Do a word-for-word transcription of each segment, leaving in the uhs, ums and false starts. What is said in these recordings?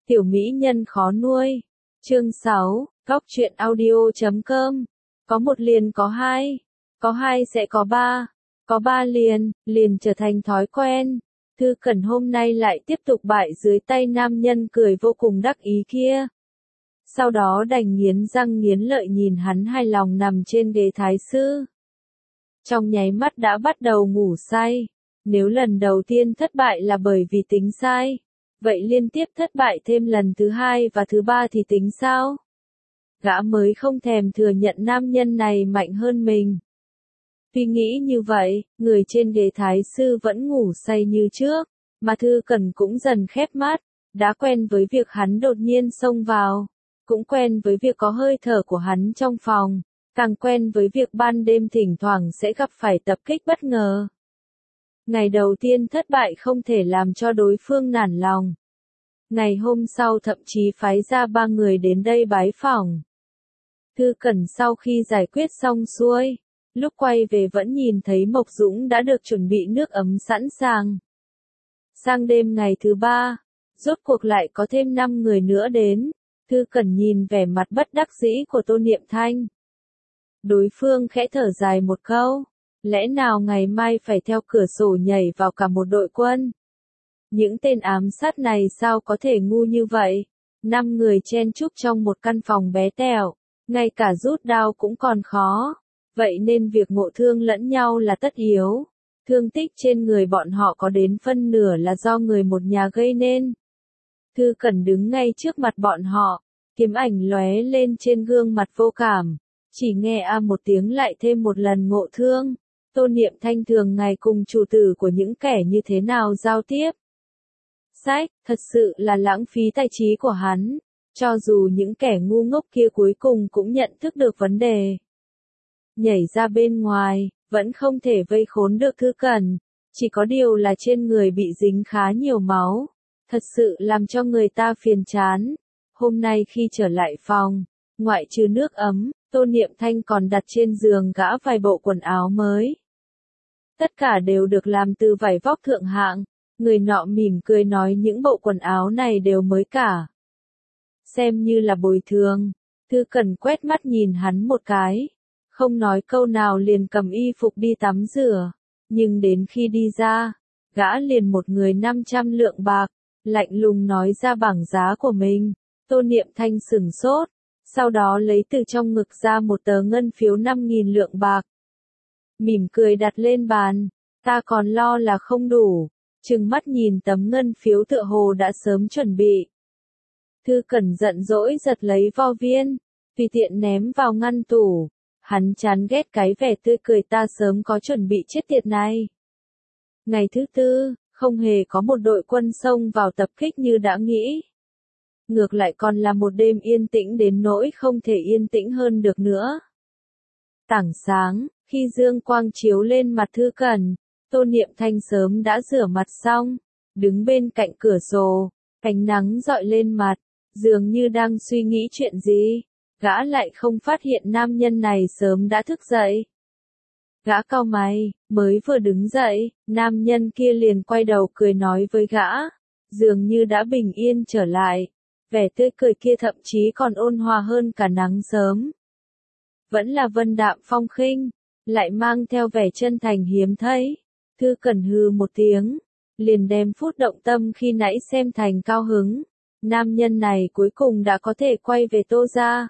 Tiểu mỹ nhân khó nuôi. Chương sáu, Góc truyện audio chấm com. Có một liền có hai, có hai sẽ có ba, có ba liền, liền trở thành thói quen. Thư Cẩn hôm nay lại tiếp tục bại dưới tay nam nhân cười vô cùng đắc ý kia. Sau đó đành nghiến răng nghiến lợi nhìn hắn hài lòng nằm trên ghế thái sư. Trong nháy mắt đã bắt đầu ngủ say. Nếu lần đầu tiên thất bại là bởi vì tính sai, vậy liên tiếp thất bại thêm lần thứ hai và thứ ba thì tính sao? Gã mới không thèm thừa nhận nam nhân này mạnh hơn mình. Tuy nghĩ như vậy, người trên ghế thái sư vẫn ngủ say như trước, mà Thư Cẩn cũng dần khép mắt, đã quen với việc hắn đột nhiên xông vào, cũng quen với việc có hơi thở của hắn trong phòng, càng quen với việc ban đêm thỉnh thoảng sẽ gặp phải tập kích bất ngờ. Ngày đầu tiên thất bại không thể làm cho đối phương nản lòng. Ngày hôm sau thậm chí phái ra ba người đến đây bái phỏng. Thư Cẩn sau khi giải quyết xong xuôi, lúc quay về vẫn nhìn thấy Mộc Dũng đã được chuẩn bị nước ấm sẵn sàng. Sang đêm ngày thứ ba, rốt cuộc lại có thêm năm người nữa đến. Thư Cẩn nhìn vẻ mặt bất đắc dĩ của Tô Niệm Thanh. Đối phương khẽ thở dài một câu. Lẽ nào ngày mai phải theo cửa sổ nhảy vào cả một đội quân? Những tên ám sát này sao có thể ngu như vậy? Năm người chen chúc trong một căn phòng bé tẹo, ngay cả rút đao cũng còn khó. Vậy nên việc ngộ thương lẫn nhau là tất yếu. Thương tích trên người bọn họ có đến phân nửa là do người một nhà gây nên. Thư Cẩn đứng ngay trước mặt bọn họ, kiếm ảnh lóe lên trên gương mặt vô cảm. Chỉ nghe a một tiếng lại thêm một lần ngộ thương. Tô Niệm Thanh thường ngày cùng chủ tử của những kẻ như thế nào giao tiếp. Sách, thật sự là lãng phí tài trí của hắn. Cho dù những kẻ ngu ngốc kia cuối cùng cũng nhận thức được vấn đề. Nhảy ra bên ngoài, vẫn không thể vây khốn được Thư Cẩn. Chỉ có điều là trên người bị dính khá nhiều máu. Thật sự làm cho người ta phiền chán. Hôm nay khi trở lại phòng, ngoại trừ nước ấm, Tô Niệm Thanh còn đặt trên giường gã vài bộ quần áo mới. Tất cả đều được làm từ vải vóc thượng hạng. Người nọ mỉm cười nói những bộ quần áo này đều mới cả. Xem như là bồi thường. Thư Cẩn quét mắt nhìn hắn một cái. Không nói câu nào liền cầm y phục đi tắm rửa. Nhưng đến khi đi ra, gã liền một người năm trăm lượng bạc. Lạnh lùng nói ra bảng giá của mình. Tô Niệm Thanh sửng sốt. Sau đó lấy từ trong ngực ra một tờ ngân phiếu năm nghìn lượng bạc. Mỉm cười đặt lên bàn, ta còn lo là không đủ, trừng mắt nhìn tấm ngân phiếu tựa hồ đã sớm chuẩn bị. Thư Cẩn giận dỗi giật lấy vo viên, tùy tiện ném vào ngăn tủ, hắn chán ghét cái vẻ tươi cười ta sớm có chuẩn bị chết tiệt này. Ngày thứ tư, không hề có một đội quân xông vào tập kích như đã nghĩ. Ngược lại còn là một đêm yên tĩnh đến nỗi không thể yên tĩnh hơn được nữa. Tảng sáng, khi dương quang chiếu lên mặt Thư Cẩn, Tô Niệm Thanh sớm đã rửa mặt xong, đứng bên cạnh cửa sổ, ánh nắng dọi lên mặt, dường như đang suy nghĩ chuyện gì, gã lại không phát hiện nam nhân này sớm đã thức dậy. Gã cau mày, mới vừa đứng dậy, nam nhân kia liền quay đầu cười nói với gã, dường như đã bình yên trở lại, vẻ tươi cười kia thậm chí còn ôn hòa hơn cả nắng sớm. Vẫn là vân đạm phong khinh, lại mang theo vẻ chân thành hiếm thấy. Thư Cẩn hừ một tiếng, liền đem phút động tâm khi nãy xem thành cao hứng. Nam nhân này cuối cùng đã có thể quay về Tô gia.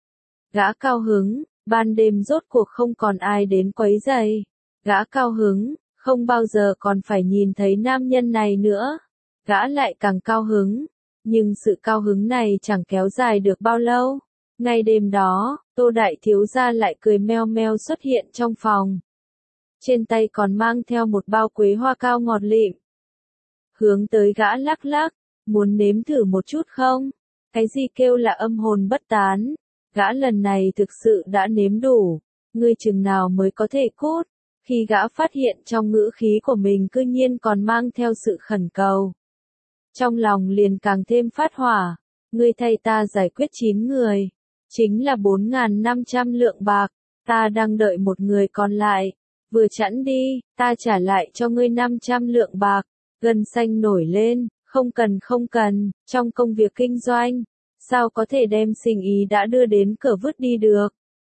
Gã cao hứng, ban đêm rốt cuộc không còn ai đến quấy rầy. Gã cao hứng, không bao giờ còn phải nhìn thấy nam nhân này nữa. Gã lại càng cao hứng, nhưng sự cao hứng này chẳng kéo dài được bao lâu. Ngay đêm đó, Tô đại thiếu gia lại cười meo meo xuất hiện trong phòng. Trên tay còn mang theo một bao quế hoa cao ngọt lịm. Hướng tới gã lắc lắc, muốn nếm thử một chút không? Cái gì kêu là âm hồn bất tán? Gã lần này thực sự đã nếm đủ, ngươi chừng nào mới có thể cút? Khi gã phát hiện trong ngữ khí của mình cư nhiên còn mang theo sự khẩn cầu. Trong lòng liền càng thêm phát hỏa, ngươi thay ta giải quyết chín người. Chính là bốn nghìn năm trăm lượng bạc, ta đang đợi một người còn lại, vừa chẵn đi, ta trả lại cho ngươi năm trăm lượng bạc, gân xanh nổi lên, Không cần không cần, trong công việc kinh doanh, sao có thể đem sinh ý đã đưa đến cửa vứt đi được.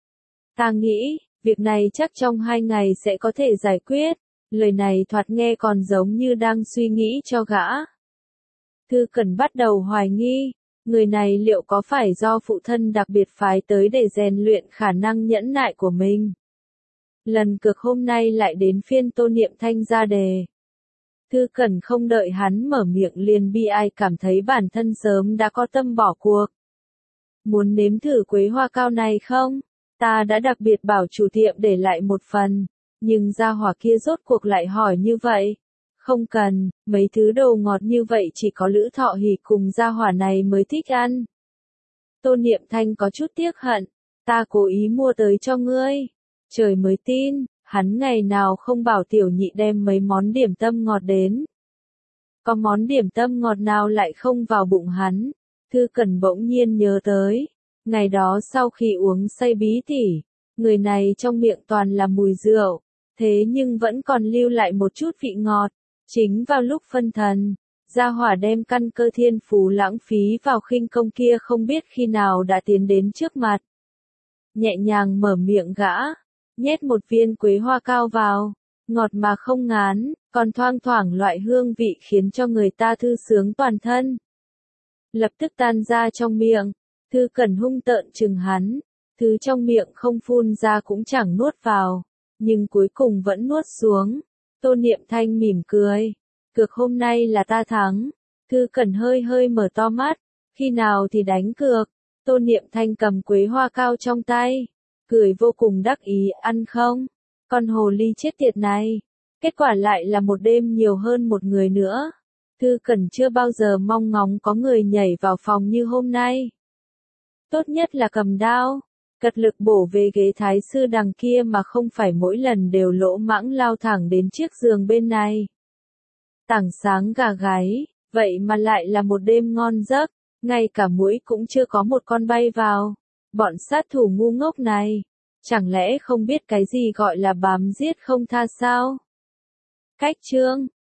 Ta nghĩ, việc này chắc trong hai ngày sẽ có thể giải quyết. Lời này thoạt nghe còn giống như đang suy nghĩ cho gã. Thư Cẩn bắt đầu hoài nghi, người này liệu có phải do phụ thân đặc biệt phái tới để rèn luyện khả năng nhẫn nại của mình. Lần cược hôm nay lại đến phiên Tô Niệm Thanh ra đề. Thư Cẩn không đợi hắn mở miệng liền bi ai cảm thấy bản thân sớm đã có tâm bỏ cuộc. Muốn nếm thử quế hoa cao này không? Ta đã đặc biệt bảo chủ tiệm để lại một phần, nhưng gia hỏa kia rốt cuộc lại hỏi như vậy. Không cần, mấy thứ đồ ngọt như vậy chỉ có Lữ Thọ Hỉ cùng gia hỏa này mới thích ăn. Tô Niệm Thanh có chút tiếc hận, ta cố ý mua tới cho ngươi. Trời mới tin, hắn ngày nào không bảo tiểu nhị đem mấy món điểm tâm ngọt đến. Có món điểm tâm ngọt nào lại không vào bụng hắn. Thư Cẩn bỗng nhiên nhớ tới, ngày đó sau khi uống say bí tỉ, người này trong miệng toàn là mùi rượu, thế nhưng vẫn còn lưu lại một chút vị ngọt. Chính vào lúc phân thần, gia hỏa đem căn cơ thiên phú lãng phí vào khinh công kia không biết khi nào đã tiến đến trước mặt. Nhẹ nhàng mở miệng gã, nhét một viên quế hoa cao vào, ngọt mà không ngán, còn thoang thoảng loại hương vị khiến cho người ta thư sướng toàn thân. Lập tức tan ra trong miệng, Thư Cẩn hung tợn chừng hắn, thứ trong miệng không phun ra cũng chẳng nuốt vào, nhưng cuối cùng vẫn nuốt xuống. Tô Niệm Thanh mỉm cười, cược hôm nay là ta thắng. Thư Cẩn hơi hơi mở to mắt, khi nào thì đánh cược. Tô Niệm Thanh cầm quế hoa cao trong tay, cười vô cùng đắc ý, ăn không? Con hồ ly chết tiệt này. Kết quả lại là một đêm nhiều hơn một người nữa. Thư Cẩn chưa bao giờ mong ngóng có người nhảy vào phòng như hôm nay. Tốt nhất là cầm đao, cật lực bổ về ghế thái sư đằng kia mà không phải mỗi lần đều lỗ mãng lao thẳng đến chiếc giường bên này. Tảng sáng gà gáy, vậy mà lại là một đêm ngon giấc, ngay cả muỗi cũng chưa có một con bay vào. Bọn sát thủ ngu ngốc này, chẳng lẽ không biết cái gì gọi là bám giết không tha sao? Cách chương